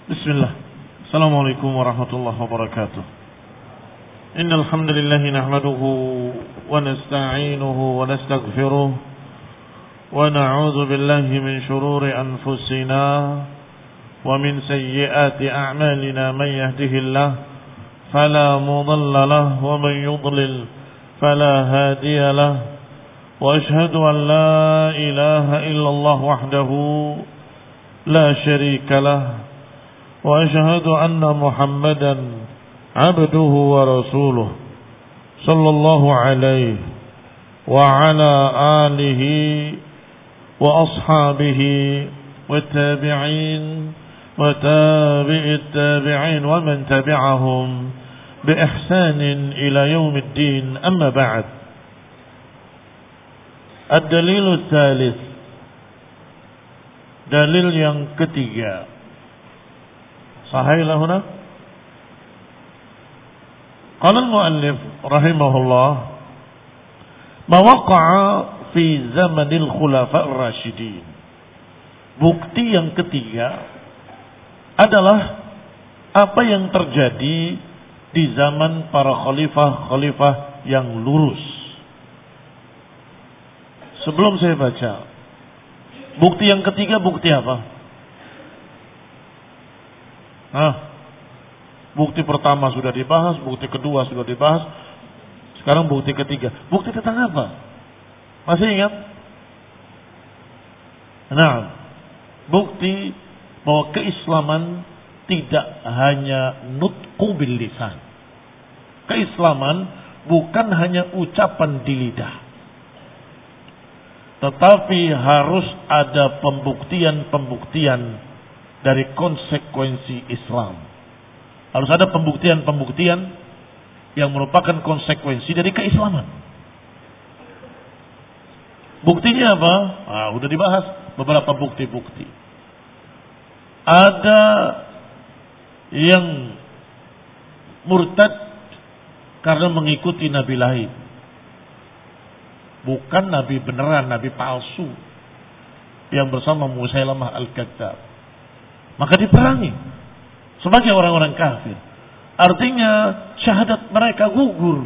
Bismillah. Assalamualaikum warahmatullahi wabarakatuh. Innal hamdalillah nahmaduhu wa nasta'inuhu wa nastaghfiruh wa na'udzu billahi min shururi anfusina wa min sayyiati a'malina man yahdihillah fala mudilla lahu wa man yudlil fala hadiya lahu wa ashhadu an la ilaha illallah wahdahu la syarika lahu وأشهد أن محمدا عبده ورسوله صلى الله عليه وعلى آله وأصحابه والتابعين وتابع التابعين ومن تبعهم بإحسان إلى يوم الدين أما بعد الدليل الثالث دليل yang ketiga. صحيح هنا قال المؤلف رحمه الله ما وقع في زمن الخلفاء الراشدين. Bukti yang ketiga adalah apa yang terjadi di zaman para khalifah-khalifah yang lurus. Sebelum saya baca, bukti yang ketiga bukti apa? Bukti pertama sudah dibahas, bukti kedua sudah dibahas, sekarang bukti ketiga. Bukti tentang apa? Masih ingat? Nah, bukti bahwa keislaman tidak hanya nutqu bil lisan. Keislaman bukan hanya ucapan di lidah, tetapi harus ada pembuktian-pembuktian dari konsekuensi Islam. Harus ada pembuktian-pembuktian yang merupakan konsekuensi dari keislaman. Buktinya apa? Udah dibahas beberapa bukti-bukti. Ada yang murtad karena mengikuti nabi lain. Bukan nabi beneran, nabi palsu yang bersama Musailamah al-Kadzdzab. Maka diperangi sebagai orang-orang kafir. Artinya syahadat mereka gugur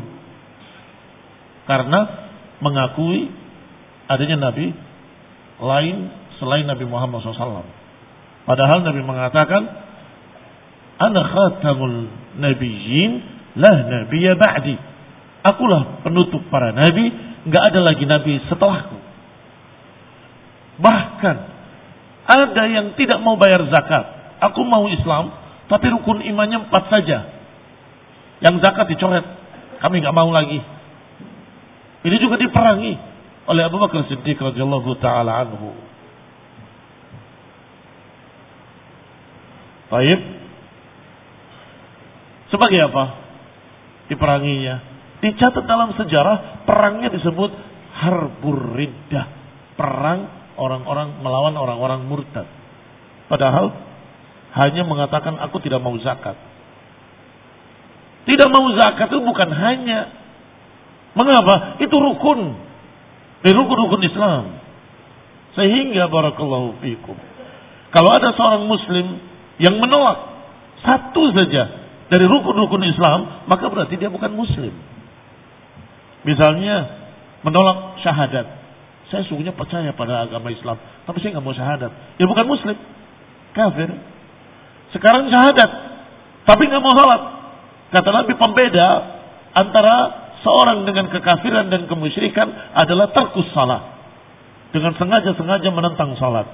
karena mengakui adanya nabi lain selain Nabi Muhammad SAW. Padahal Nabi mengatakan, Ana khatamul nabiyyin la nabiyya ba'di. Akulah penutup para nabi, enggak ada lagi nabi setelahku. Bahkan ada yang tidak mau bayar zakat. Aku mau Islam, tapi rukun imannya 4 saja. Yang zakat dicoret, kami nggak mau lagi. Ini juga diperangi oleh Abu Bakar Siddiq radhiyallahu taala anhu. Baik. Sebagai apa diperanginya? Dicatat dalam sejarah perangnya disebut Harbur Riddah, perang orang-orang melawan orang-orang murtad. Padahal hanya mengatakan aku tidak mau zakat. Tidak mau zakat itu bukan hanya. Mengapa? Itu rukun dari rukun-rukun Islam. Sehingga barakallahu fikum, kalau ada seorang muslim yang menolak satu saja dari rukun-rukun Islam, maka berarti dia bukan muslim. Misalnya menolak syahadat. Saya sungguhnya percaya pada agama Islam, tapi saya nggak mau syahadat. Ya bukan muslim, kafir. Sekarang syahadat, tapi nggak mau salat. Kata Nabi, pembeda antara seorang dengan kekafiran dan kemusyrikan adalah tarkus salat, dengan sengaja-sengaja menentang salat.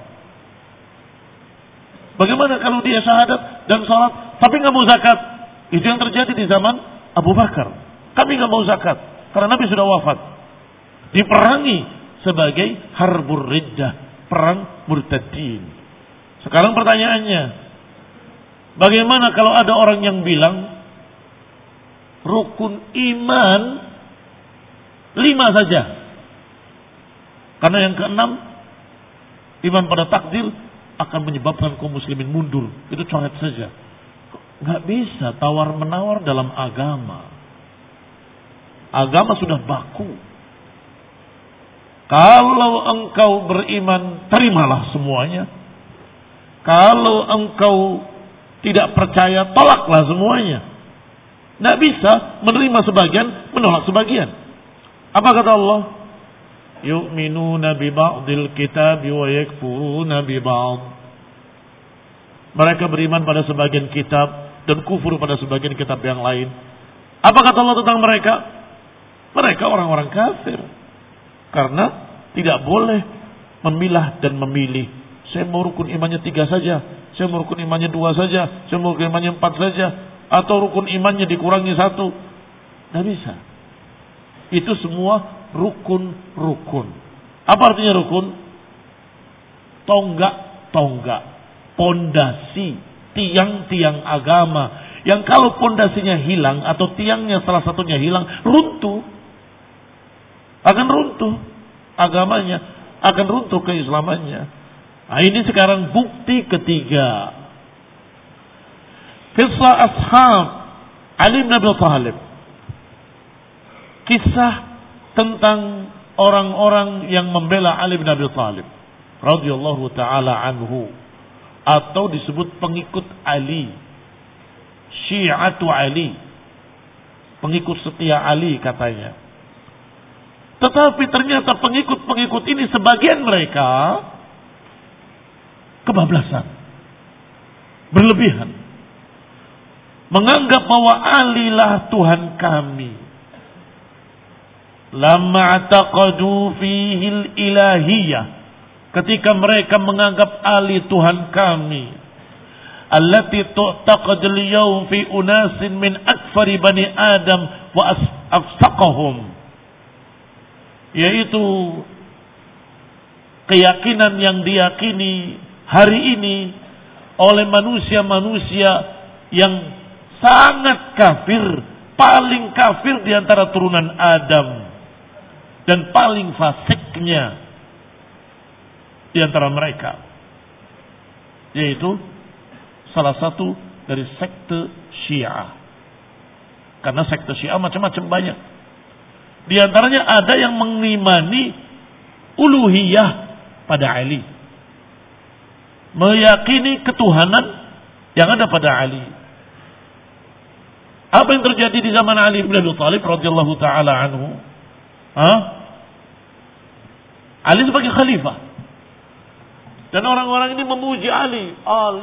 Bagaimana kalau dia syahadat dan salat, tapi nggak mau zakat? Itu yang terjadi di zaman Abu Bakar. Kami nggak mau zakat karena Nabi sudah wafat. Diperangi sebagai Harbur Riddah, perang murtadin. Sekarang pertanyaannya, bagaimana kalau ada orang yang bilang rukun iman 5 saja, karena yang ke-6 iman pada takdir akan menyebabkan kaum muslimin mundur, itu coret saja. Nggak bisa tawar menawar dalam agama. Agama sudah baku. Kalau engkau beriman, terimalah semuanya. Kalau engkau tidak percaya, tolaklah semuanya. Tidak bisa menerima sebagian, menolak sebagian. Apa kata Allah? Yu'minuna bi ba'dil kitab wa yakfuruna bi ba'd. Mereka beriman pada sebagian kitab dan kufur pada sebagian kitab yang lain. Apa kata Allah tentang mereka? Mereka orang-orang kafir. Karena tidak boleh memilah dan memilih. Saya mau rukun imannya 3 saja. Saya mau rukun imannya 2 saja. Saya mau rukun imannya 4 saja. Atau rukun imannya dikurangi 1. Tidak bisa. Itu semua rukun-rukun. Apa artinya rukun? Tonggak-tonggak. Pondasi. Tiang-tiang agama. Yang kalau pondasinya hilang atau tiangnya salah satunya hilang, runtuh. Akan runtuh agamanya. Akan runtuh keislamannya. Nah, ini sekarang bukti ketiga. Kisah ashab Ali bin Abi Thalib. Kisah tentang orang-orang yang membela Ali bin Abi Thalib radhiyallahu taala anhu, atau disebut pengikut Ali, Syi'atu Ali, pengikut setia Ali katanya. Tetapi ternyata pengikut-pengikut ini sebagian mereka kebablasan, berlebihan, menganggap bahwa Ali lah Tuhan kami. Lamma taqadu fihil ilahiyah, ketika mereka menganggap Ali Tuhan kami, allati tu'taqad al-yawm fi unasin min akfari bani Adam wa afsaqahum, yaitu keyakinan yang diyakini hari ini oleh manusia-manusia yang sangat kafir, paling kafir di antara turunan Adam dan paling fasiknya di antara mereka, yaitu salah satu dari sekte Syiah. Karena sekte Syiah macam-macam banyak. Di antaranya ada yang mengimani uluhiyah pada Ali, meyakini ketuhanan yang ada pada Ali. Apa yang terjadi di zaman Ali bin Abi Thalib radhiyallahu taala anhu? Ali sebagai khalifah, dan orang-orang ini memuji Ali.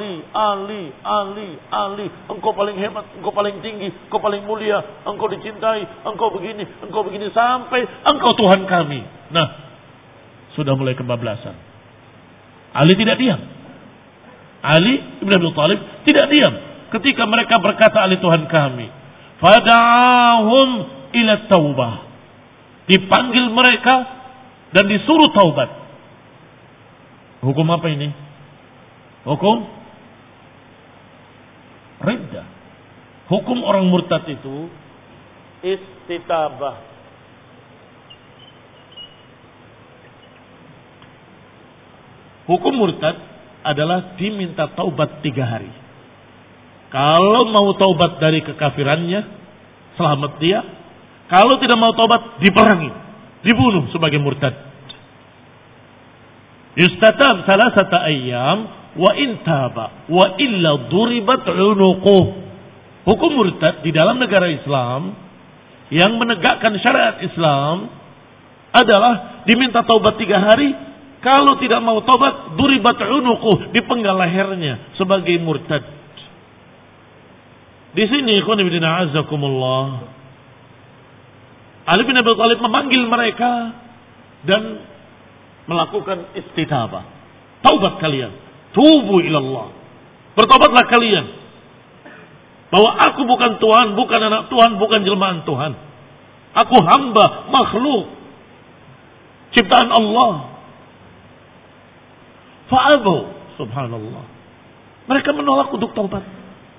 Ali, engkau paling hebat, engkau paling tinggi, engkau paling mulia, engkau dicintai, engkau begini, sampai engkau Tuhan kami. Nah, sudah mulai kebablasan. Ali tidak diam. Ali bin Abi Thalib tidak diam ketika mereka berkata Ali Tuhan kami. Fada'ahum ila taubah. Dipanggil mereka dan disuruh taubat. Hukum apa ini? Hukum riddah. Hukum orang murtad itu istitabah. Hukum murtad adalah diminta taubat 3 hari. Kalau mau taubat dari kekafirannya, selamat dia. Kalau tidak mau taubat, diperangi, dibunuh sebagai murtad. Yustatab salasata ayyam wa in taba wa illa duribat unuquh. Hukum murtad di dalam negara Islam yang menegakkan syariat Islam adalah diminta taubat 3 hari. Kalau tidak mau taubat, duribat unuquh, dipenggal lehernya sebagai murtad. Di sini ikhwan fillah azakumullah, Ali bin Abi Thalib memanggil mereka dan melakukan istitabah. Taubat kalian, tubu ilallah. Bertobatlah kalian bahwa aku bukan Tuhan, bukan anak Tuhan, bukan jelmaan Tuhan. Aku hamba, makhluk, ciptaan Allah. Fa'abu, subhanallah. Mereka menolak untuk taubat.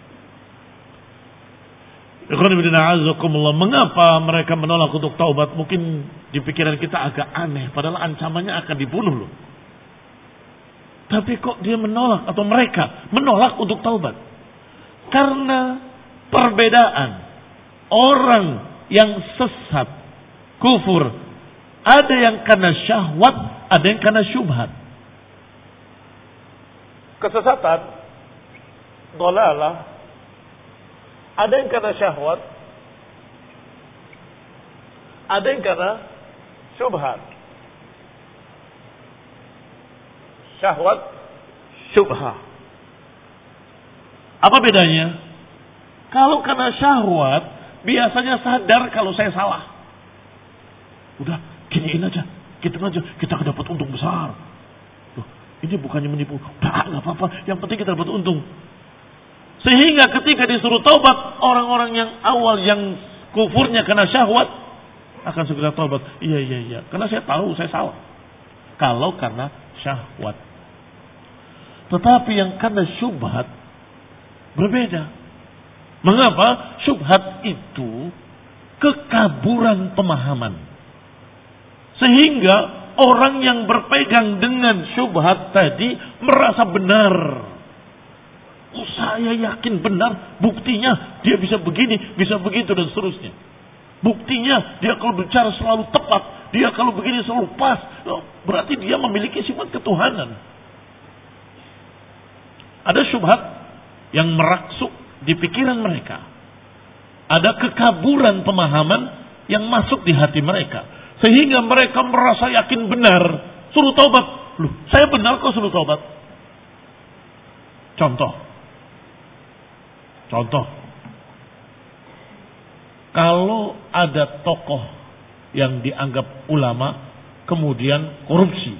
Mengapa mereka menolak untuk taubat? Mungkin di pikiran kita agak aneh, padahal ancamannya akan dibunuh loh. Tapi kok dia menolak, atau mereka menolak untuk taubat? Karena perbedaan orang yang sesat, kufur, ada yang karena syahwat, ada yang karena syubhat. Kesesatan dhalalah, ada yang karena syahwat, ada yang karena syubhat. Syahwat, syubhat. Apa bedanya? Kalau karena syahwat, biasanya sadar kalau saya salah. Udah, giniin aja, gitu aja, kita akan dapat untung besar. Loh, ini bukannya menipu. Udah, nggak apa-apa, yang penting kita dapat untung. Sehingga ketika disuruh taubat, orang-orang yang awal yang kufurnya karena syahwat akan segera taubat. Iya, karena saya tahu saya salah. Kalau karena syahwat. Tetapi yang karena syubhat berbeda. Mengapa? Syubhat itu kekaburan pemahaman. Sehingga orang yang berpegang dengan syubhat tadi merasa benar. Oh, saya yakin benar, buktinya dia bisa begini, bisa begitu dan seterusnya. Buktinya dia kalau bicara selalu tepat, dia kalau begini selalu pas. Oh, berarti dia memiliki sifat ketuhanan. Ada syubhat yang meraksuk di pikiran mereka. Ada kekaburan pemahaman yang masuk di hati mereka. Sehingga mereka merasa yakin benar. Suruh taubat. Loh, saya benar kok suruh taubat. Contoh. Kalau ada tokoh yang dianggap ulama, kemudian korupsi.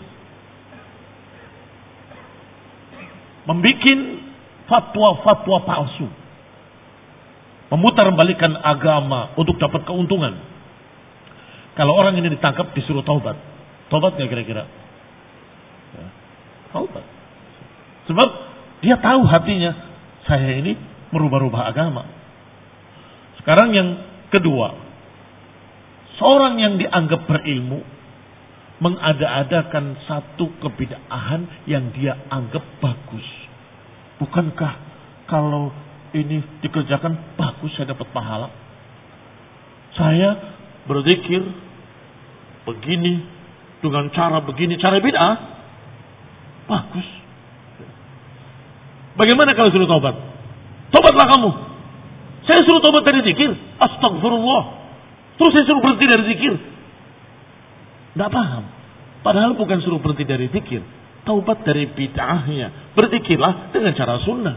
Membikin fatwa-fatwa palsu. Memutarbalikan agama untuk dapat keuntungan. Kalau orang ini ditangkap disuruh taubat. Taubat gak kira-kira? Ya, taubat. Sebab dia tahu hatinya, saya ini merubah-rubah agama. Sekarang yang kedua. Seorang yang dianggap berilmu mengada-adakan satu kebid'ahan yang dia anggap bagus. Bukankah kalau ini dikerjakan bagus saya dapat pahala? Saya berzikir begini dengan cara begini, cara bid'ah bagus. Bagaimana kalau suruh taubat? Taubatlah kamu. Saya suruh taubat dari zikir. Astagfirullah. Terus saya suruh berhenti dari zikir. Tidak paham. Padahal bukan suruh berhenti dari zikir. Taubat dari bid'ahnya. Berzikirlah dengan cara sunnah.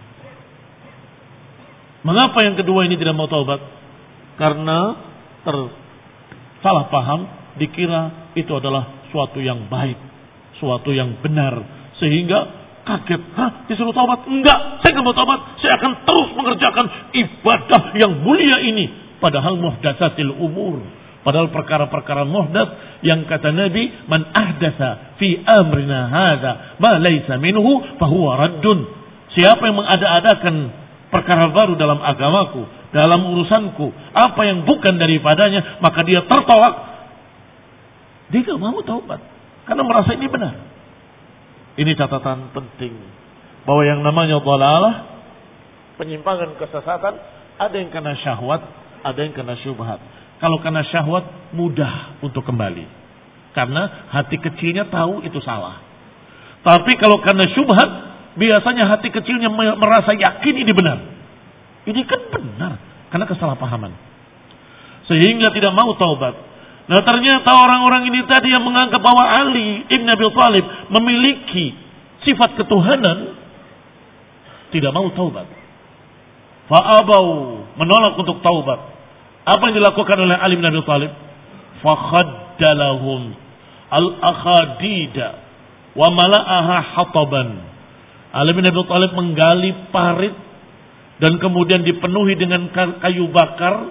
Mengapa yang kedua ini tidak mau taubat? Karena salah paham. Dikira itu adalah suatu yang baik. Suatu yang benar. Sehingga kaget. Disuruh taubat? Enggak. Saya nggak mau taubat. Saya akan terus mengerjakan ibadah yang mulia ini. Padahal muhdatsatil umur. Padahal perkara-perkara muhdatsah yang kata Nabi, man ahdatsa fi amrina hadza ma laysa minhu fahuwa raddun. Siapa yang mengada-adakan perkara baru dalam agamaku, dalam urusanku, apa yang bukan daripadanya, maka dia tertolak. Dia tidak mau taubat karena merasa ini benar. Ini catatan penting bahwa yang namanya dhalalah, penyimpangan, kesesatan, ada yang karena syahwat, ada yang karena syubhat. Kalau karena syahwat mudah untuk kembali. Karena hati kecilnya tahu itu salah. Tapi kalau karena syubhat, biasanya hati kecilnya merasa yakin ini benar. Ini kan benar. Karena kesalahpahaman. Sehingga tidak mau taubat. Nah ternyata orang-orang ini tadi yang menganggap bahwa Ali ibn Abi Thalib memiliki sifat ketuhanan, tidak mau taubat. Fa'abau, menolak untuk taubat. Apa yang dilakukan oleh Ali bin Abi Thalib? Fakhaddalahum al-akhadida wa mala'aha hataban. Ali bin Abi Thalib menggali parit dan kemudian dipenuhi dengan kayu bakar.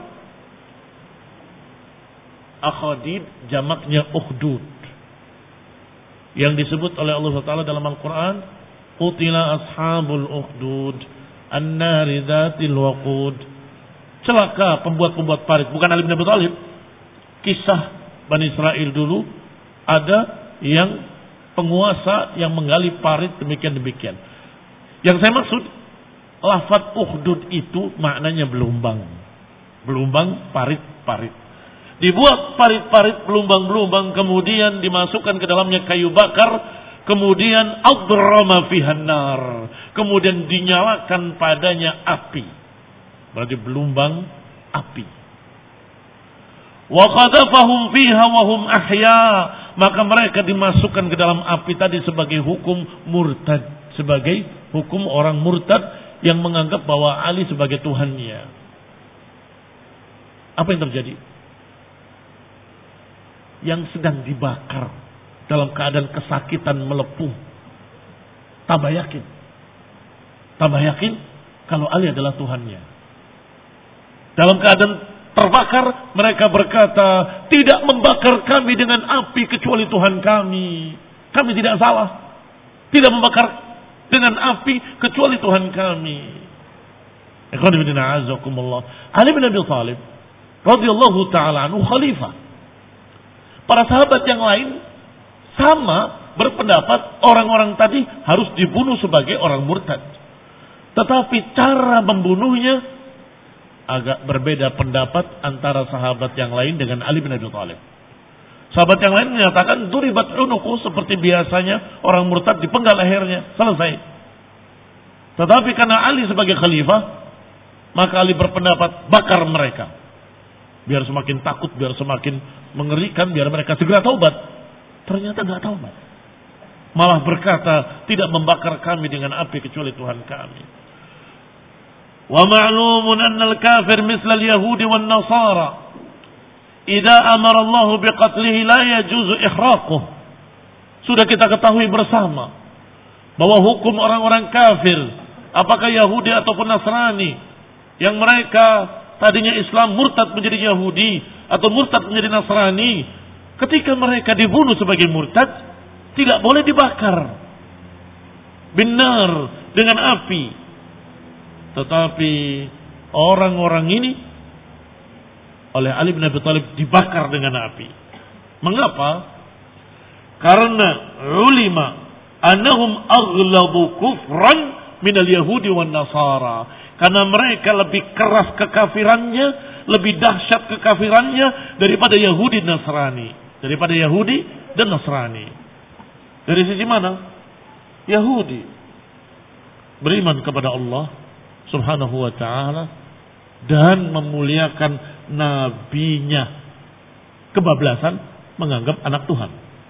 Akhadid jamaknya ukhdud. Yang disebut oleh Allah Taala dalam Al-Qur'an, qutila ashabul ukhdud an-nari dzatil waqud. Celaka pembuat-pembuat parit. Bukan Ali bin Abi Thalib. Kisah Bani Israel dulu. Ada yang penguasa yang menggali parit demikian-demikian. Yang saya maksud, lafaz ukhdud itu maknanya belumbang. Belumbang, parit-parit. Dibuat parit-parit, belumbang-belumbang. Kemudian dimasukkan ke dalamnya kayu bakar. kemudian adrama fihan nar, kemudian dinyalakan padanya api, berarti belumbang api. Wa qadafahum fiha wa hum ahya, maka mereka dimasukkan ke dalam api tadi sebagai hukum murtad, sebagai hukum orang murtad yang menganggap bahwa Ali sebagai Tuhannya. Apa yang terjadi? Yang sedang dibakar dalam keadaan kesakitan melepuh, tambah yakin kalau Ali adalah Tuhannya. Dalam keadaan terbakar, mereka berkata, tidak membakar kami dengan api kecuali Tuhan kami. Kami tidak salah, tidak membakar dengan api kecuali Tuhan kami. Ali bin Abi Thalib radhiyallahu taala anhu khalifah. Para sahabat yang lain sama berpendapat orang-orang tadi harus dibunuh sebagai orang murtad. Tetapi cara membunuhnya agak berbeda pendapat antara sahabat yang lain dengan Ali bin Abi Thalib. Sahabat yang lain menyatakan duribat unuku, seperti biasanya orang murtad dipenggal lehernya, selesai. Tetapi karena Ali sebagai khalifah, maka Ali berpendapat bakar mereka. Biar semakin takut, biar semakin mengerikan, biar mereka segera taubat. Ternyata nggak taubat, malah berkata tidak membakar kami dengan api kecuali Tuhan kami. Wa ma'lumun anna al-kafir misla al-yahudi wan nasara idza amara Allah biqatlihi la yajuzu ikhraquh. Sudah kita ketahui bersama bahwa hukum orang-orang kafir, apakah Yahudi ataupun Nasrani, yang mereka tadinya Islam murtad menjadi Yahudi atau murtad menjadi Nasrani, ketika mereka dibunuh sebagai murtad, tidak boleh dibakar benar dengan api. Tetapi orang-orang ini oleh Ali bin Abi Thalib dibakar dengan api. Mengapa? Karena ulima annahum aghladu kufran minal yahudi wan nasara. Karena mereka lebih keras kekafirannya, lebih dahsyat kekafirannya daripada Yahudi dan Nasrani. Daripada Yahudi dan Nasrani. Dari sisi mana? Yahudi beriman kepada Allah Subhanahu wa ta'ala dan memuliakan nabinya. Kebablasan menganggap anak Tuhan.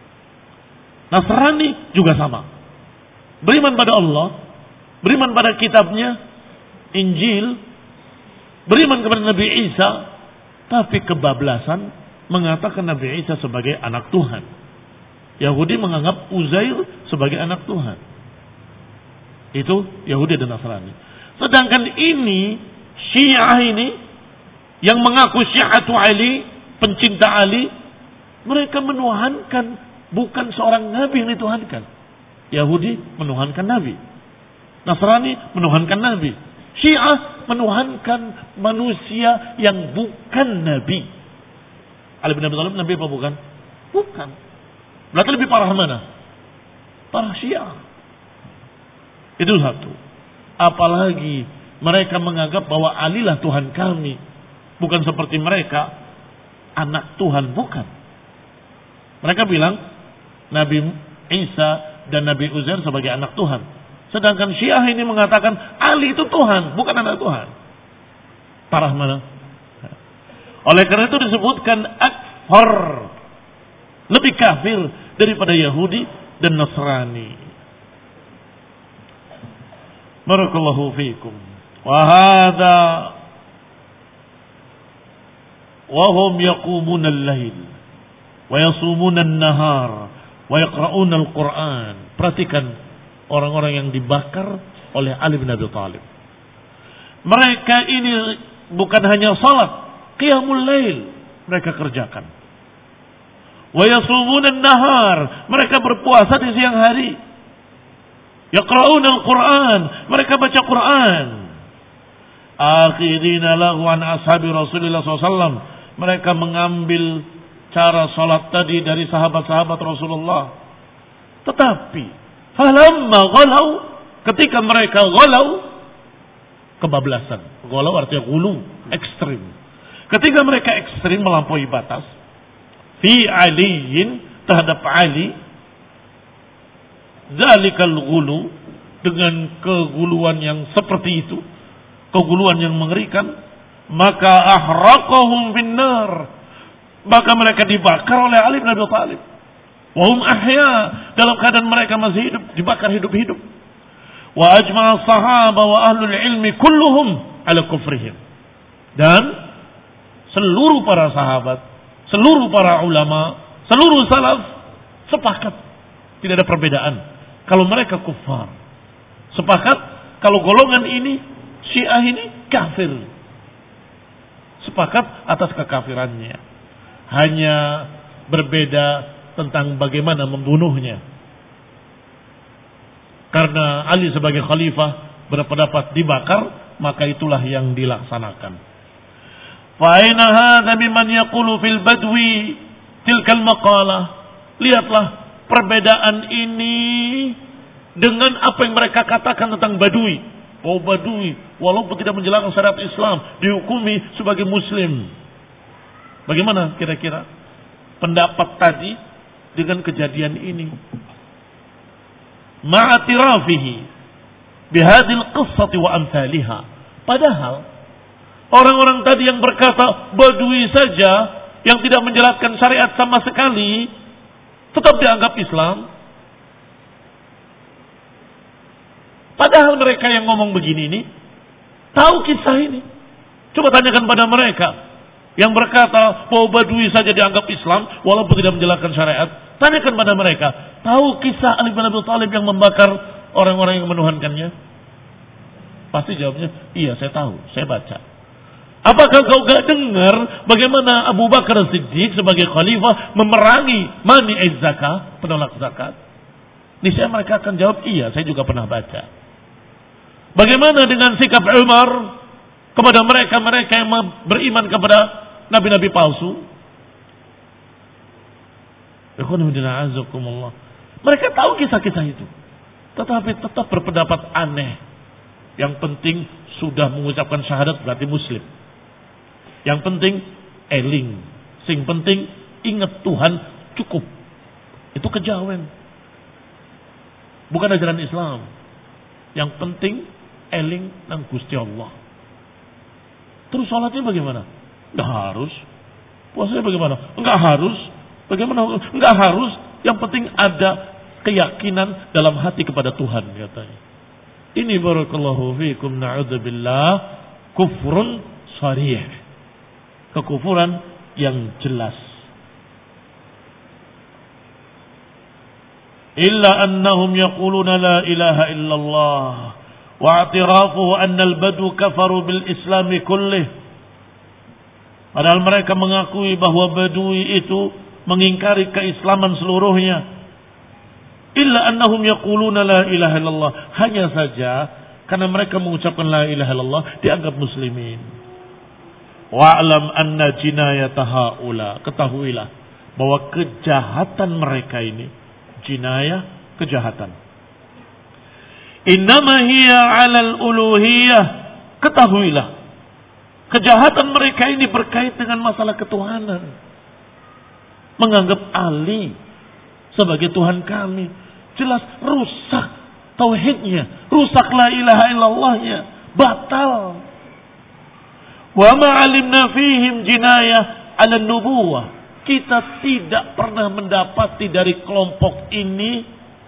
Nasrani juga sama. Beriman pada Allah, beriman pada kitabnya, Injil, beriman kepada Nabi Isa, tapi kebablasan mengatakan Nabi Isa sebagai anak Tuhan. Yahudi menganggap Uzair sebagai anak Tuhan. Itu Yahudi dan Nasrani. Sedangkan ini, Syiah ini, yang mengaku Syiatu Ali, pencinta Ali, mereka menuhankan bukan seorang Nabi yang dituhankan. Yahudi menuhankan Nabi, Nasrani menuhankan Nabi, Syiah menuhankan manusia yang bukan Nabi. Ali bin Abi Thalib Nabi apa bukan? Bukan. Berarti lebih parah mana? Parah Syiah. Itu satu. Apalagi mereka menganggap bahwa Ali lah Tuhan kami. Bukan seperti mereka anak Tuhan, bukan. Mereka bilang Nabi Isa dan Nabi Uzair sebagai anak Tuhan. Sedangkan Syiah ini mengatakan Ali itu Tuhan, bukan anak Tuhan. Parah mana? Oleh karena itu disebutkan akfar, lebih kafir daripada Yahudi dan Nasrani. Barakallahu fiikum. Wa hadza wa hum yaqumuna al-lail wa yasumuna an-nahar wa yaqra'una al-Qur'an. Perhatikan orang-orang yang dibakar oleh Ali bin Abi Thalib. Mereka ini bukan hanya salat, qiyamul lail mereka kerjakan. Wa yasumuna an-nahar, mereka berpuasa di siang hari. Yaqra'una al-Qur'an, mereka baca Quran. Akhirina lahu an ashabi Rasulullah SAW, mereka mengambil cara salat tadi dari sahabat-sahabat Rasulullah. Tetapi falamma ghalau, ketika mereka ghalau, kebablasan. Ghalau artinya ghulu, ekstrim. Ketika mereka ekstrim melampaui batas fi aliyin, terhadap Ali, zalikal ghulu, dengan keguluan yang seperti itu, keguluan yang mengerikan, maka ahraqahum finnar, maka mereka dibakar oleh Ali bin Abi Thalib. Wa hum ahya, dalam keadaan mereka masih hidup, dibakar hidup-hidup. Wa ajma'a sahaba wa ahlul ilmi kulluhum ala kufrihim. Dan seluruh para sahabat, seluruh para ulama, seluruh salaf sepakat, tidak ada perbedaan kalau mereka kufar. Sepakat kalau golongan ini, Syiah ini kafir. Sepakat atas kekafirannya. Hanya berbeda tentang bagaimana membunuhnya. Karena Ali sebagai khalifah berpendapat dibakar, maka itulah yang dilaksanakan. Fa'aina hadza mimman yaqulu fil badwi tilkal maqalah. Lihatlah perbedaan ini dengan apa yang mereka katakan tentang Badui. Oh, Badui walaupun tidak menjalankan syariat Islam dihukumi sebagai muslim. Bagaimana kira-kira pendapat tadi dengan kejadian ini? Ma'atirafihi bihadil qissati wa amthaliha. Padahal orang-orang tadi yang berkata Badui saja yang tidak menjalankan syariat sama sekali tetap dianggap Islam. Padahal mereka yang ngomong begini ini tahu kisah ini. Coba tanyakan pada mereka yang berkata bahwa Badui saja dianggap Islam walaupun tidak menjalankan syariat. Tanyakan pada mereka, tahu kisah Ali bin Abi Thalib yang membakar orang-orang yang menuhankannya? Pasti jawabnya, iya saya tahu, saya baca. Apakah kau gak dengar bagaimana Abu Bakar Siddiq sebagai khalifah memerangi mani'iz zakat, penolak zakat? Niscaya mereka akan jawab, iya saya juga pernah baca. Bagaimana dengan sikap Umar kepada mereka-mereka yang beriman kepada nabi-nabi palsu? Mereka tahu kisah-kisah itu, tetapi tetap berpendapat aneh. Yang penting sudah mengucapkan syahadat berarti muslim. Yang penting eling, sing penting ingat Tuhan cukup. Itu kejawen, bukan ajaran Islam. Yang penting eling nang Gusti Allah. Terus sholatnya bagaimana? Enggak harus. Puasanya bagaimana? Enggak harus. Bagaimana? Enggak harus. Yang penting ada keyakinan dalam hati kepada Tuhan, katanya. Ini barakallahu fiikum, na'udzubillah, kufrun sharih. Kekufuran yang jelas. Illa annahum yaquluna la ilaha illallah wa i'tirafuhu anna al-badu kafaru bil islami kullih. Padahal mereka mengakui bahwa Badui itu mengingkari keislaman seluruhnya. Illa annahum yaquluna la ilaha illallah. Hanya saja karena mereka mengucapkan la ilaha illallah dianggap muslimin. Wa'lam anna jinayata haula. Ketahuilah bahwa kejahatan mereka ini, jinayah, kejahatan, innama hiya 'alal uluhiyah. Ketahuilah kejahatan mereka ini berkait dengan masalah ketuhanan. Menganggap Ali sebagai Tuhan kami, jelas rusak tauhidnya, rusak la ilaha illallahnya, batal. Wa ma 'alimna fihim jinayah 'ala nubuwah. Kita tidak pernah mendapati dari kelompok ini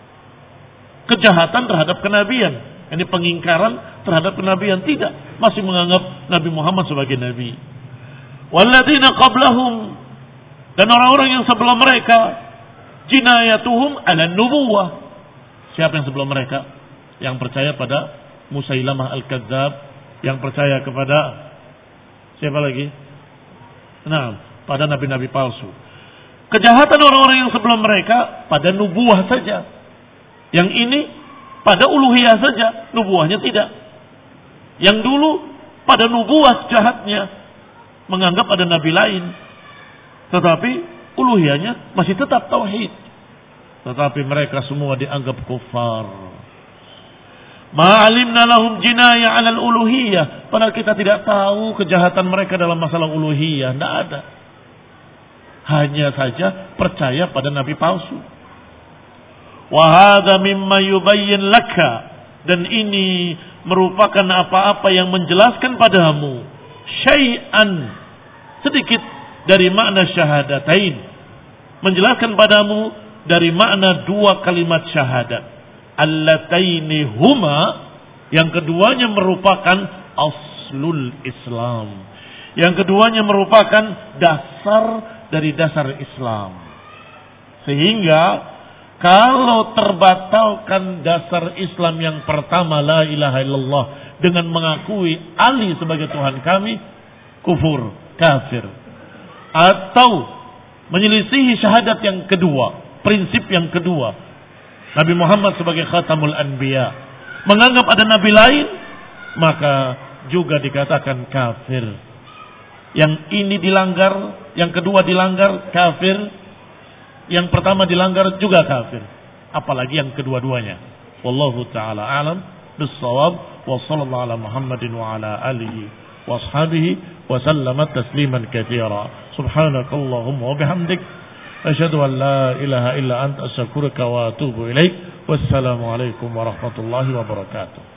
kejahatan terhadap kenabian. Ini pengingkaran terhadap kenabian, tidak, masih menganggap Nabi Muhammad sebagai nabi. Walladzina qablahum, dan orang-orang yang sebelum mereka, jinayatuhum 'ala nubuwah. Siapa yang sebelum mereka? Yang percaya pada Musailamah al-Kadzab, yang percaya kepada siapa lagi? Nah, pada nabi-nabi palsu. Kejahatan orang-orang yang sebelum mereka pada nubuwah saja. Yang ini pada uluhiyah saja, nubuwahnya tidak. Yang dulu pada nubuwah jahatnya, menganggap ada nabi lain, tetapi uluhiyahnya masih tetap tauhid. Tetapi mereka semua dianggap kufar. Ma'alimna lahum jinayah 'alal uluhiyah. Padahal kita tidak tahu kejahatan mereka dalam masalah uluhiyah, tidak ada. Hanya saja percaya pada nabi palsu. Wa hadza mimma yubayyin laka, dan ini merupakan apa-apa yang menjelaskan padamu syai'an, sedikit dari makna syahadatain, menjelaskan padamu dari makna dua kalimat syahadat allataini huma, yang keduanya merupakan aslul Islam, yang keduanya merupakan dasar dari dasar Islam. Sehingga kalau terbatalkan dasar Islam yang pertama, la ilaha illallah, dengan mengakui Ali sebagai Tuhan kami, kufur, kafir. Atau menyelisihi syahadat yang kedua, prinsip yang kedua, Nabi Muhammad sebagai khatamul anbiya, menganggap ada nabi lain, maka juga dikatakan kafir. Yang ini dilanggar, yang kedua dilanggar, kafir. Yang pertama dilanggar juga kafir. Apalagi yang kedua-duanya. Wallahu ta'ala alam bis-shawab. Wa sallallahu ala Muhammadin wa ala alihi wa ashabihi wa sallama tasliman katsira. Subhanakallahumma wa bihamdik, asyhadu an la ilaha illa anta, astaghfiruka wa atubu ilaik. Wassalamu alaikum warahmatullahi wabarakatuh.